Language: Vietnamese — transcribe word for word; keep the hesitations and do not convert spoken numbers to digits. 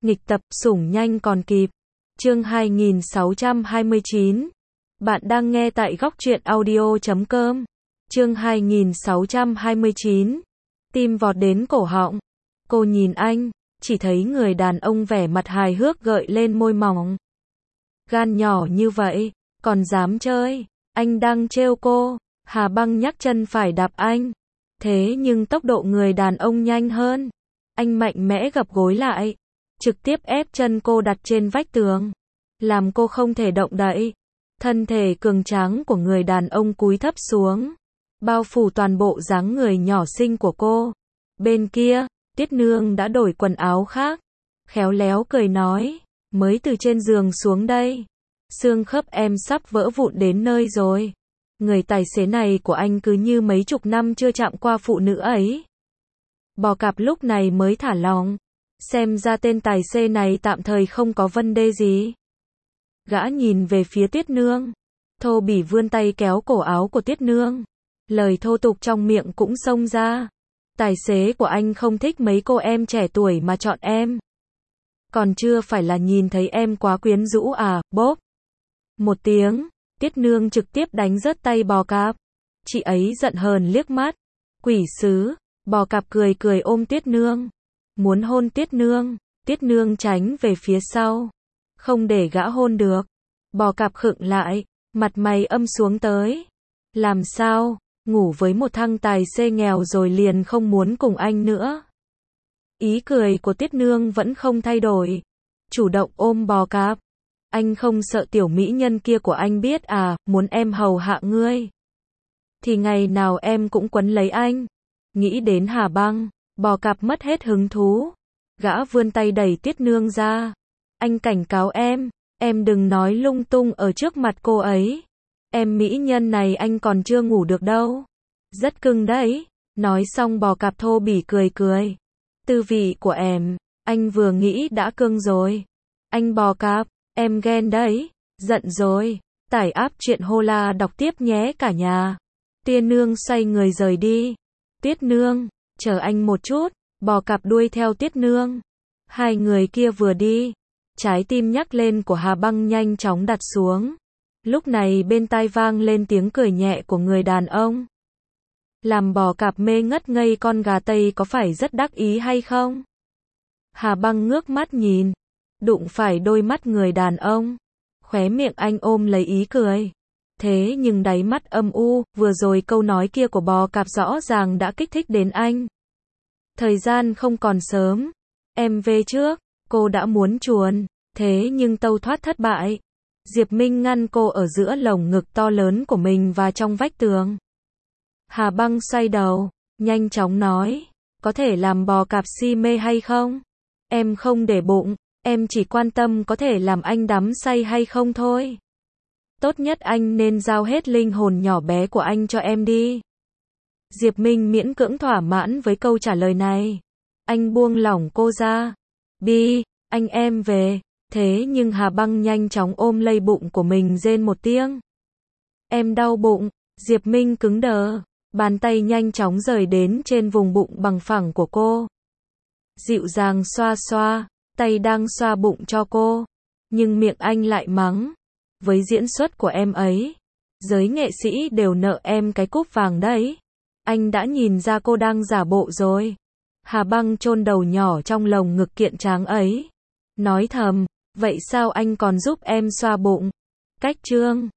Nghịch tập, sủng nhanh còn kịp. Chương hai nghìn sáu trăm hai mươi chín. Bạn đang nghe tại góc truyện audio chấm com. Chương hai nghìn sáu trăm hai mươi chín. Tim vọt đến cổ họng. Cô nhìn anh, chỉ thấy người đàn ông vẻ mặt hài hước gợi lên môi mỏng. Gan nhỏ như vậy, còn dám chơi. Anh đang trêu cô. Hà Băng nhắc chân phải đạp anh. Thế nhưng tốc độ người đàn ông nhanh hơn. Anh mạnh mẽ gập gối lại, trực tiếp ép chân cô đặt trên vách tường, làm cô không thể động đậy. Thân thể cường tráng của người đàn ông cúi thấp xuống, bao phủ toàn bộ dáng người nhỏ xinh của cô. Bên kia, Tiết Nương đã đổi quần áo khác, khéo léo cười nói, mới từ trên giường xuống đây. Xương khớp em sắp vỡ vụn đến nơi rồi. Người tài xế này của anh cứ như mấy chục năm chưa chạm qua phụ nữ ấy. Bò cạp lúc này mới thả lỏng. Xem ra tên tài xế này tạm thời không có vấn đề gì. Gã nhìn về phía Tiết Nương. Thô bỉ vươn tay kéo cổ áo của Tiết Nương. Lời thô tục trong miệng cũng xông ra. Tài xế của anh không thích mấy cô em trẻ tuổi mà chọn em. Còn chưa phải là nhìn thấy em quá quyến rũ à, bốp. Một tiếng, Tiết Nương trực tiếp đánh rớt tay bò cạp. Chị ấy giận hờn liếc mắt. Quỷ sứ. Bò cạp cười cười ôm Tiết Nương. Muốn hôn Tiết Nương. Tiết Nương tránh về phía sau. Không để gã hôn được. Bò cạp khựng lại. Mặt mày âm xuống tới. Làm sao? Ngủ với một thằng tài xế nghèo rồi liền không muốn cùng anh nữa. Ý cười của Tiết Nương vẫn không thay đổi. Chủ động ôm bò cạp. Anh không sợ tiểu mỹ nhân kia của anh biết à, muốn em hầu hạ ngươi. Thì ngày nào em cũng quấn lấy anh. Nghĩ đến Hà Băng, bò cạp mất hết hứng thú. Gã vươn tay đẩy Tiết Nương ra. Anh cảnh cáo em, em đừng nói lung tung ở trước mặt cô ấy. Em mỹ nhân này anh còn chưa ngủ được đâu. Rất cưng đấy. Nói xong bò cạp thô bỉ cười cười. Tư vị của em, anh vừa nghĩ đã cưng rồi. Anh bò cạp, em ghen đấy. Giận rồi. Tải app truyện Hola đọc tiếp nhé cả nhà. Tiên Nương xoay người rời đi. Tiết Nương, chờ anh một chút. Bò cạp đuôi theo Tiết Nương. Hai người kia vừa đi, trái tim nhắc lên của Hà Băng nhanh chóng đặt xuống. Lúc này bên tai vang lên tiếng cười nhẹ của người đàn ông. Làm bò cạp mê ngất ngây con gà Tây có phải rất đắc ý hay không? Hà Băng ngước mắt nhìn, đụng phải đôi mắt người đàn ông. Khóe miệng anh ôm lấy ý cười. Thế nhưng đáy mắt âm u, vừa rồi câu nói kia của bò cạp rõ ràng đã kích thích đến anh. Thời gian không còn sớm. Em về trước, cô đã muốn chuồn, thế nhưng tâu thoát thất bại. Diệp Minh ngăn cô ở giữa lồng ngực to lớn của mình và trong vách tường. Hà Băng xoay đầu, nhanh chóng nói, có thể làm bò cạp si mê hay không? Em không để bụng, em chỉ quan tâm có thể làm anh đắm say hay không thôi. Tốt nhất anh nên giao hết linh hồn nhỏ bé của anh cho em đi. Diệp Minh miễn cưỡng thỏa mãn với câu trả lời này. Anh buông lỏng cô ra. Bi, anh em về. Thế nhưng Hà Băng nhanh chóng ôm lấy bụng của mình rên một tiếng. Em đau bụng. Diệp Minh cứng đờ. Bàn tay nhanh chóng rời đến trên vùng bụng bằng phẳng của cô. Dịu dàng xoa xoa. Tay đang xoa bụng cho cô. Nhưng miệng anh lại mắng. Với diễn xuất của em ấy, giới nghệ sĩ đều nợ em cái cúp vàng đấy. Anh đã nhìn ra cô đang giả bộ rồi. Hà Băng chôn đầu nhỏ trong lồng ngực kiện tráng ấy. Nói thầm, vậy sao anh còn giúp em xoa bụng? Cách trương.